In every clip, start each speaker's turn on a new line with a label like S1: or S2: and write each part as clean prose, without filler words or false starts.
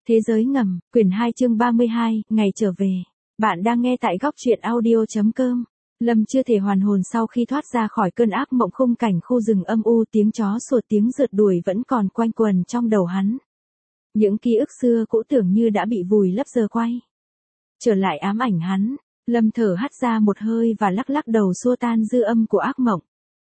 S1: Thế giới ngầm, quyển 2 chương 32, ngày trở về. Bạn đang nghe tại góc truyện audio.com. Lâm chưa thể hoàn hồn sau khi thoát ra khỏi cơn ác mộng, khung cảnh khu rừng âm u, tiếng chó sủa, tiếng rượt đuổi vẫn còn quanh quẩn trong đầu hắn. Những ký ức xưa cũ tưởng như đã bị vùi lấp giờ quay trở lại ám ảnh hắn. Lâm thở hắt ra một hơi và lắc lắc đầu xua tan dư âm của ác mộng.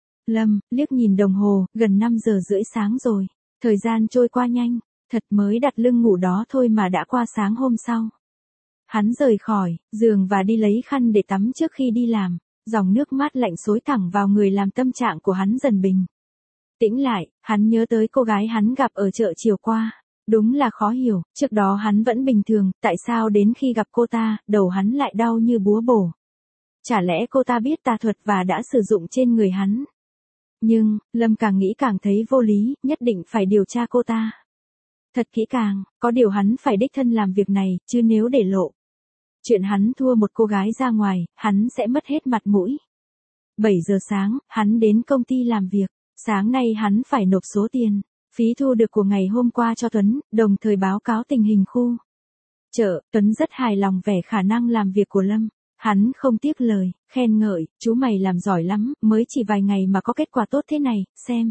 S1: Lâm liếc nhìn đồng hồ, gần 5 giờ rưỡi sáng rồi. Thời gian trôi qua nhanh, thật mới đặt lưng ngủ đó thôi mà đã qua sáng hôm sau. Hắn rời khỏi giường và đi lấy khăn để tắm trước khi đi làm. Dòng nước mát lạnh xối thẳng vào người làm tâm trạng của hắn dần bình tĩnh lại. Hắn nhớ tới cô gái hắn gặp ở chợ chiều qua. Đúng là khó hiểu, trước đó hắn vẫn bình thường, tại sao đến khi gặp cô ta, đầu hắn lại đau như búa bổ. Chả lẽ cô ta biết tà thuật và đã sử dụng trên người hắn? Nhưng, Lâm càng nghĩ càng thấy vô lý, nhất định phải điều tra cô ta thật kỹ càng, có điều hắn phải đích thân làm việc này, chứ nếu để lộ chuyện hắn thua một cô gái ra ngoài, hắn sẽ mất hết mặt mũi. 7 giờ sáng, hắn đến công ty làm việc. Sáng nay hắn phải nộp số tiền phí thu được của ngày hôm qua cho Tuấn, đồng thời báo cáo tình hình khu chợ. Tuấn rất hài lòng vẻ khả năng làm việc của Lâm. Hắn không tiếc lời khen ngợi, chú mày làm giỏi lắm, mới chỉ vài ngày mà có kết quả tốt thế này, xem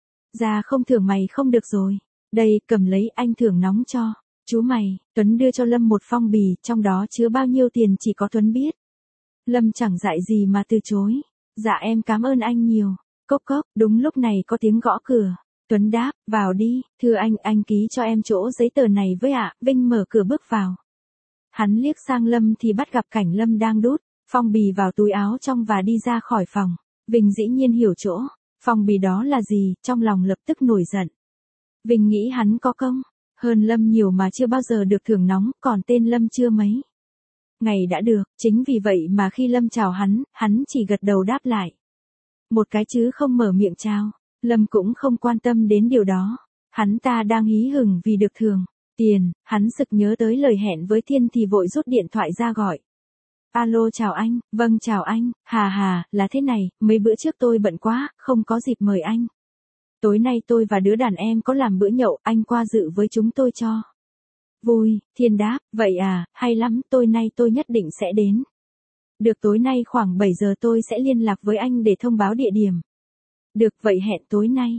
S1: ra không thưởng mày không được rồi. Đây, cầm lấy, anh thưởng nóng cho chú mày. Tuấn đưa cho Lâm một phong bì, trong đó chứa bao nhiêu tiền chỉ có Tuấn biết. Lâm chẳng dại gì mà từ chối. Dạ em cảm ơn anh nhiều. Cốc cốc, đúng lúc này có tiếng gõ cửa. Tuấn đáp, vào đi, thưa anh ký cho em chỗ giấy tờ này với ạ. Vinh mở cửa bước vào. Hắn liếc sang Lâm thì bắt gặp cảnh Lâm đang đút phong bì vào túi áo trong và đi ra khỏi phòng. Vinh dĩ nhiên hiểu chỗ phong bì đó là gì, trong lòng lập tức nổi giận. Vinh nghĩ hắn có công hơn Lâm nhiều mà chưa bao giờ được thưởng nóng, còn tên Lâm chưa mấy ngày đã được. Chính vì vậy mà khi Lâm chào hắn chỉ gật đầu đáp lại một cái chứ không mở miệng chào. Lâm cũng không quan tâm đến điều đó. Hắn ta đang hí hửng vì được thưởng tiền. Hắn sực nhớ tới lời hẹn với Thiên thì vội rút điện thoại ra gọi. Alo, chào anh. Vâng chào anh. Hà, là thế này, mấy bữa trước tôi bận quá, không có dịp mời anh. Tối nay tôi và đứa đàn em có làm bữa nhậu, anh qua dự với chúng tôi cho vui. Thiên đáp, vậy à, hay lắm, nay tôi nhất định sẽ đến. Được, tối nay khoảng 7 giờ tôi sẽ liên lạc với anh để thông báo địa điểm. Được, vậy hẹn tối nay.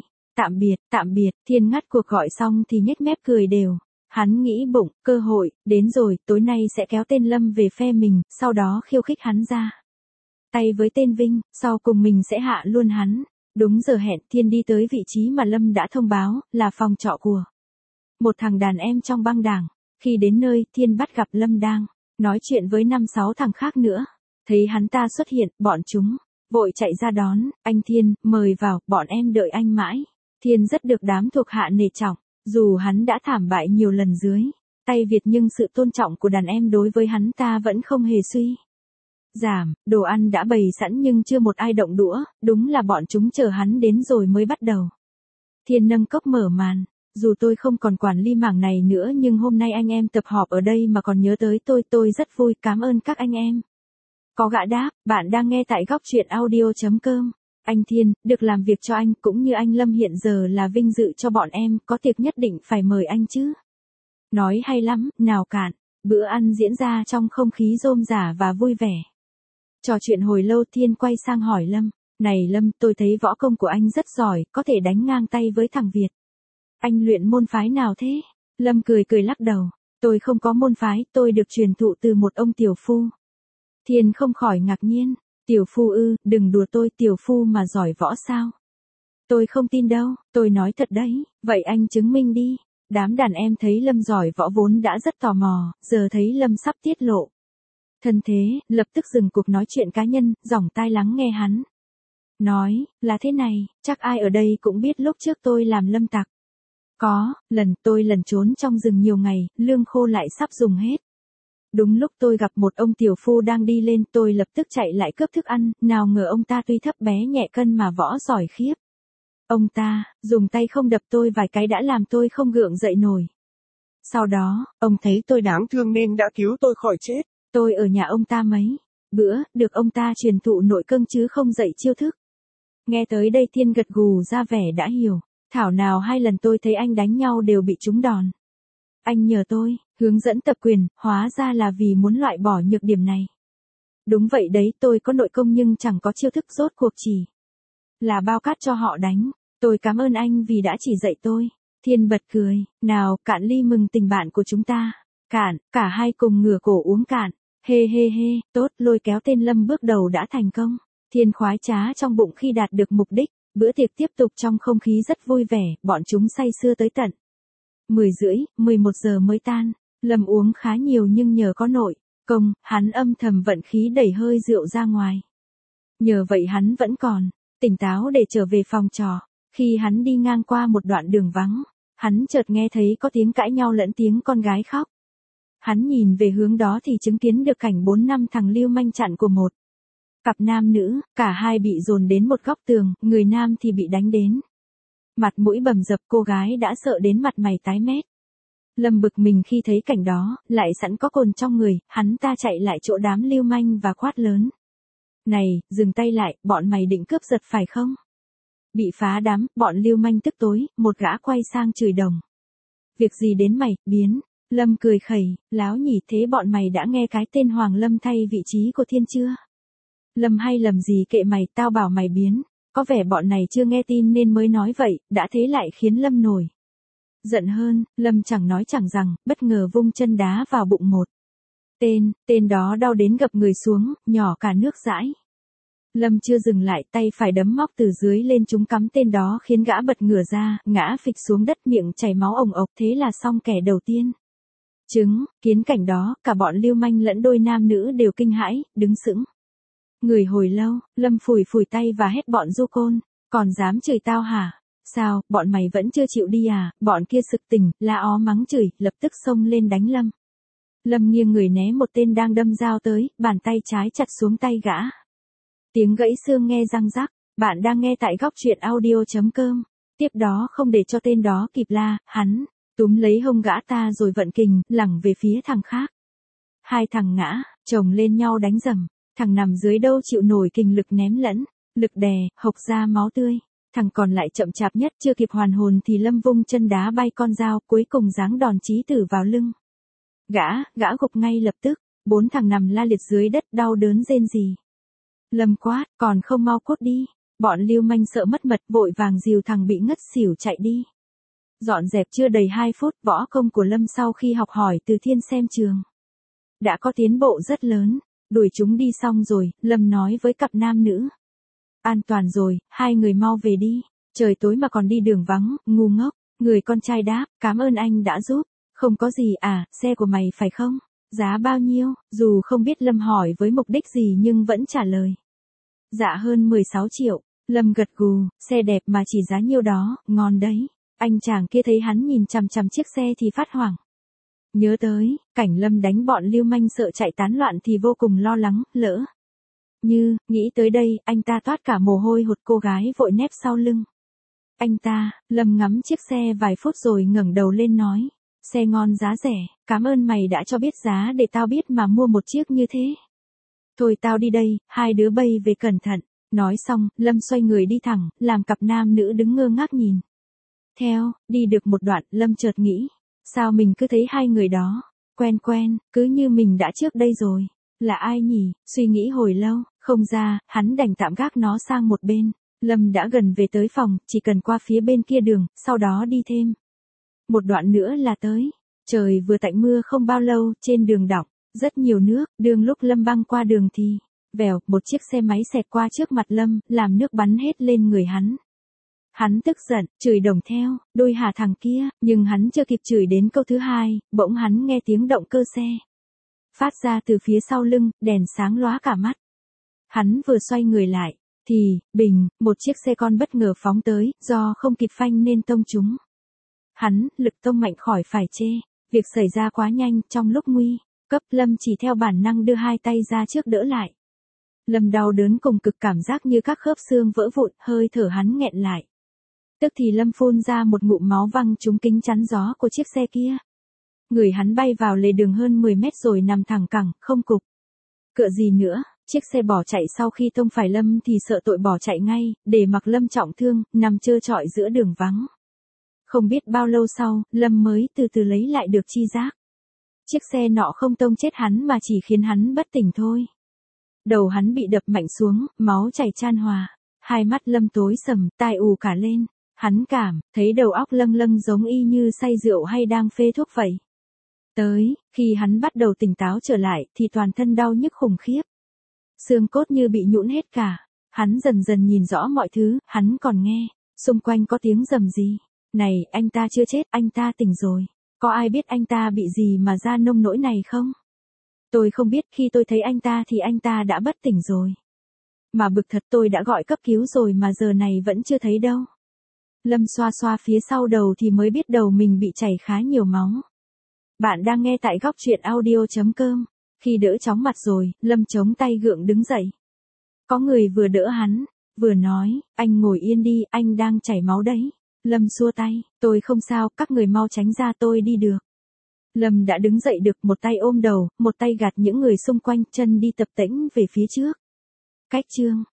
S1: Tạm biệt. Thiên ngắt cuộc gọi xong thì nhếch mép cười đều. Hắn nghĩ bụng, cơ hội đến rồi, tối nay sẽ kéo tên Lâm về phe mình, sau đó khiêu khích hắn ra tay với tên Vinh, sau cùng mình sẽ hạ luôn hắn. Đúng giờ hẹn, Thiên đi tới vị trí mà Lâm đã thông báo, là phòng trọ của một thằng đàn em trong băng đảng. Khi đến nơi, Thiên bắt gặp Lâm đang nói chuyện với 5-6 thằng khác nữa. Thấy hắn ta xuất hiện, bọn chúng vội chạy ra đón. Anh Thiên, mời vào, bọn em đợi anh mãi. Thiên rất được đám thuộc hạ nể trọng. Dù hắn đã thảm bại nhiều lần dưới tay Việt nhưng sự tôn trọng của đàn em đối với hắn ta vẫn không hề suy giảm. Đồ ăn đã bày sẵn nhưng chưa một ai động đũa, đúng là bọn chúng chờ hắn đến rồi mới bắt đầu. Thiên nâng cốc mở màn. Dù tôi không còn quản lý mảng này nữa nhưng hôm nay anh em tập họp ở đây mà còn nhớ tới tôi rất vui, cảm ơn các anh em. Có gã đáp, bạn đang nghe tại góc truyện audio.com. Anh Thiên, được làm việc cho anh cũng như anh Lâm hiện giờ là vinh dự cho bọn em, có tiệc nhất định phải mời anh chứ. Nói hay lắm, nào cạn. Bữa ăn diễn ra trong không khí rôm rả và vui vẻ. Trò chuyện hồi lâu, Thiên quay sang hỏi Lâm. Này Lâm, tôi thấy võ công của anh rất giỏi, có thể đánh ngang tay với thằng Việt. Anh luyện môn phái nào thế? Lâm cười lắc đầu. Tôi không có môn phái, tôi được truyền thụ từ một ông tiểu phu. Thiên không khỏi ngạc nhiên. Tiểu phu ư, đừng đùa tôi, tiểu phu mà giỏi võ sao? Tôi không tin đâu, tôi nói thật đấy, vậy anh chứng minh đi. Đám đàn em thấy Lâm giỏi võ vốn đã rất tò mò, giờ thấy Lâm sắp tiết lộ thân thế, lập tức dừng cuộc nói chuyện cá nhân, dòng tai lắng nghe hắn. Nói, là thế này, chắc ai ở đây cũng biết lúc trước tôi làm lâm tặc. Có, tôi lần trốn trong rừng nhiều ngày, lương khô lại sắp dùng hết. Đúng lúc tôi gặp một ông tiểu phu đang đi lên, tôi lập tức chạy lại cướp thức ăn, nào ngờ ông ta tuy thấp bé nhẹ cân mà võ giỏi khiếp. Ông ta, dùng tay không đập tôi vài cái đã làm tôi không gượng dậy nổi. Sau đó, ông thấy tôi đáng thương nên đã cứu tôi khỏi chết. Tôi ở nhà ông ta mấy bữa, được ông ta truyền thụ nội công chứ không dạy chiêu thức. Nghe tới đây Thiên gật gù ra vẻ đã hiểu. Thảo nào 2 lần tôi thấy anh đánh nhau đều bị trúng đòn. Anh nhờ tôi, hướng dẫn tập quyền, hóa ra là vì muốn loại bỏ nhược điểm này. Đúng vậy đấy, tôi có nội công nhưng chẳng có chiêu thức, rốt cuộc chỉ là bao cát cho họ đánh. Tôi cảm ơn anh vì đã chỉ dạy tôi. Thiên bật cười, nào, cạn ly mừng tình bạn của chúng ta. Cạn, cả hai cùng ngửa cổ uống cạn. Hê hê hê, tốt, lôi kéo tên Lâm bước đầu đã thành công. Thiên khoái trá trong bụng khi đạt được mục đích. Bữa tiệc tiếp tục trong không khí rất vui vẻ, bọn chúng say sưa tới tận 10:30, 11 giờ mới tan. Lâm uống khá nhiều nhưng nhờ có nội công, hắn âm thầm vận khí đẩy hơi rượu ra ngoài. Nhờ vậy hắn vẫn còn tỉnh táo để trở về phòng trọ. Khi hắn đi ngang qua một đoạn đường vắng, hắn chợt nghe thấy có tiếng cãi nhau lẫn tiếng con gái khóc. Hắn nhìn về hướng đó thì chứng kiến được cảnh 4-5 thằng lưu manh chặn của một cặp nam nữ, cả hai bị dồn đến một góc tường, người nam thì bị đánh đến mặt mũi bầm dập, cô gái đã sợ đến mặt mày tái mét. Lâm bực mình khi thấy cảnh đó, lại sẵn có cồn trong người, hắn ta chạy lại chỗ đám lưu manh và quát lớn. Này, dừng tay lại, bọn mày định cướp giật phải không? Bị phá đám, bọn lưu manh tức tối, một gã quay sang chửi đồng. Việc gì đến mày, biến. Lâm cười khẩy, láo nhỉ, thế bọn mày đã nghe cái tên Hoàng Lâm thay vị trí của Thiên chưa? Lâm hay lầm gì kệ mày, tao bảo mày biến. Có vẻ bọn này chưa nghe tin nên mới nói vậy, đã thế lại khiến Lâm nổi giận hơn. Lâm chẳng nói chẳng rằng, bất ngờ vung chân đá vào bụng một tên đó đau đến gập người xuống, nhỏ cả nước dãi. Lâm chưa dừng lại, tay phải đấm móc từ dưới lên trúng cắm tên đó khiến gã bật ngửa ra, ngã phịch xuống đất, miệng chảy máu ồng ộc, thế là xong kẻ đầu tiên. Kiến cảnh đó, cả bọn lưu manh lẫn đôi nam nữ đều kinh hãi, đứng sững người hồi lâu. Lâm phủi phủi tay và hét bọn du côn, còn dám chửi tao hả? Sao, bọn mày vẫn chưa chịu đi à? Bọn kia sực tỉnh, la ó mắng chửi, lập tức xông lên đánh Lâm. Lâm nghiêng người né một tên đang đâm dao tới, bàn tay trái chặt xuống tay gã. Tiếng gãy xương nghe răng rắc. Bạn đang nghe tại góc truyện audio.com. Tiếp đó không để cho tên đó kịp la, hắn túm lấy hông gã ta rồi vận kình, lẳng về phía thằng khác. Hai thằng ngã, chồng lên nhau đánh dầm. Thằng nằm dưới đâu chịu nổi kình lực ném lẫn, lực đè, hộc ra máu tươi. Thằng còn lại chậm chạp nhất chưa kịp hoàn hồn thì Lâm vung chân đá bay con dao, cuối cùng giáng đòn chí tử vào lưng. Gã gục ngay lập tức, 4 thằng nằm la liệt dưới đất đau đớn rên rỉ. Lâm quát, còn không mau cút đi. Bọn lưu manh sợ mất mật vội vàng dìu thằng bị ngất xỉu chạy đi. Dọn dẹp chưa đầy 2 phút, võ công của Lâm sau khi học hỏi từ Thiên xem trường đã có tiến bộ rất lớn. Đuổi chúng đi xong rồi, Lâm nói với cặp nam nữ. An toàn rồi, hai người mau về đi. Trời tối mà còn đi đường vắng, ngu ngốc. Người con trai đáp, cảm ơn anh đã giúp. Không có gì à, xe của mày phải không? Giá bao nhiêu? Dù không biết Lâm hỏi với mục đích gì nhưng vẫn trả lời. Dạ hơn 16 triệu. Lâm gật gù, xe đẹp mà chỉ giá nhiêu đó, ngon đấy. Anh chàng kia thấy hắn nhìn chằm chằm chiếc xe thì phát hoảng. Nhớ tới, cảnh Lâm đánh bọn lưu manh sợ chạy tán loạn thì vô cùng lo lắng, lỡ nghĩ tới đây, anh ta toát cả mồ hôi hột, cô gái vội nép sau lưng Lâm ngắm chiếc xe vài phút rồi ngẩng đầu lên nói, xe ngon giá rẻ, cảm ơn mày đã cho biết giá để tao biết mà mua một chiếc như thế. Thôi tao đi đây, hai đứa bay về cẩn thận. Nói xong, Lâm xoay người đi thẳng, làm cặp nam nữ đứng ngơ ngác nhìn theo. Đi được một đoạn, Lâm chợt nghĩ, sao mình cứ thấy hai người đó quen, cứ như mình đã trước đây rồi. Là ai nhỉ? Suy nghĩ hồi lâu, không ra, hắn đành tạm gác nó sang một bên. Lâm đã gần về tới phòng, chỉ cần qua phía bên kia đường, sau đó đi thêm một đoạn nữa là tới. Trời vừa tạnh mưa không bao lâu, trên đường đọng rất nhiều nước. Đường lúc Lâm băng qua đường thì vèo, một chiếc xe máy xẹt qua trước mặt Lâm, làm nước bắn hết lên người hắn. Hắn tức giận, chửi đồng theo, đôi hà thằng kia, nhưng hắn chưa kịp chửi đến câu thứ hai, bỗng hắn nghe tiếng động cơ xe phát ra từ phía sau lưng, đèn sáng lóa cả mắt. Hắn vừa xoay người lại, thì, bình, một chiếc xe con bất ngờ phóng tới, do không kịp phanh nên tông trúng hắn, lực tông mạnh khỏi phải chê. Việc xảy ra quá nhanh, trong lúc nguy cấp, Lâm chỉ theo bản năng đưa hai tay ra trước đỡ lại. Lâm đau đớn cùng cực, cảm giác như các khớp xương vỡ vụn, hơi thở hắn nghẹn lại. Tức thì Lâm phun ra một ngụm máu văng trúng kính chắn gió của chiếc xe kia. Người hắn bay vào lề đường hơn 10 mét rồi nằm thẳng cẳng, không cục cựa gì nữa. Chiếc xe bỏ chạy sau khi tông phải Lâm thì sợ tội bỏ chạy ngay, để mặc Lâm trọng thương, nằm trơ trọi giữa đường vắng. Không biết bao lâu sau, Lâm mới từ từ lấy lại được chi giác. Chiếc xe nọ không tông chết hắn mà chỉ khiến hắn bất tỉnh thôi. Đầu hắn bị đập mạnh xuống, máu chảy chan hòa. Hai mắt Lâm tối sầm, tai ù cả lên. Hắn cảm, thấy đầu óc lâng lâng giống y như say rượu hay đang phê thuốc vậy. Khi hắn bắt đầu tỉnh táo trở lại, thì toàn thân đau nhức khủng khiếp. Xương cốt như bị nhũn hết cả. Hắn dần dần nhìn rõ mọi thứ, hắn còn nghe. Xung quanh có tiếng rầm gì. Này, anh ta chưa chết, anh ta tỉnh rồi. Có ai biết anh ta bị gì mà ra nông nỗi này không? Tôi không biết, khi tôi thấy anh ta thì anh ta đã bất tỉnh rồi. Mà bực thật, tôi đã gọi cấp cứu rồi mà giờ này vẫn chưa thấy đâu. Lâm xoa xoa phía sau đầu thì mới biết đầu mình bị chảy khá nhiều máu. Bạn đang nghe tại góc truyện audio.com. Khi đỡ chóng mặt rồi, Lâm chống tay gượng đứng dậy. Có người vừa đỡ hắn, vừa nói, anh ngồi yên đi, anh đang chảy máu đấy. Lâm xua tay, tôi không sao, các người mau tránh ra, tôi đi được. Lâm đã đứng dậy được, một tay ôm đầu, một tay gạt những người xung quanh, chân đi tập tễnh về phía trước. Cách chương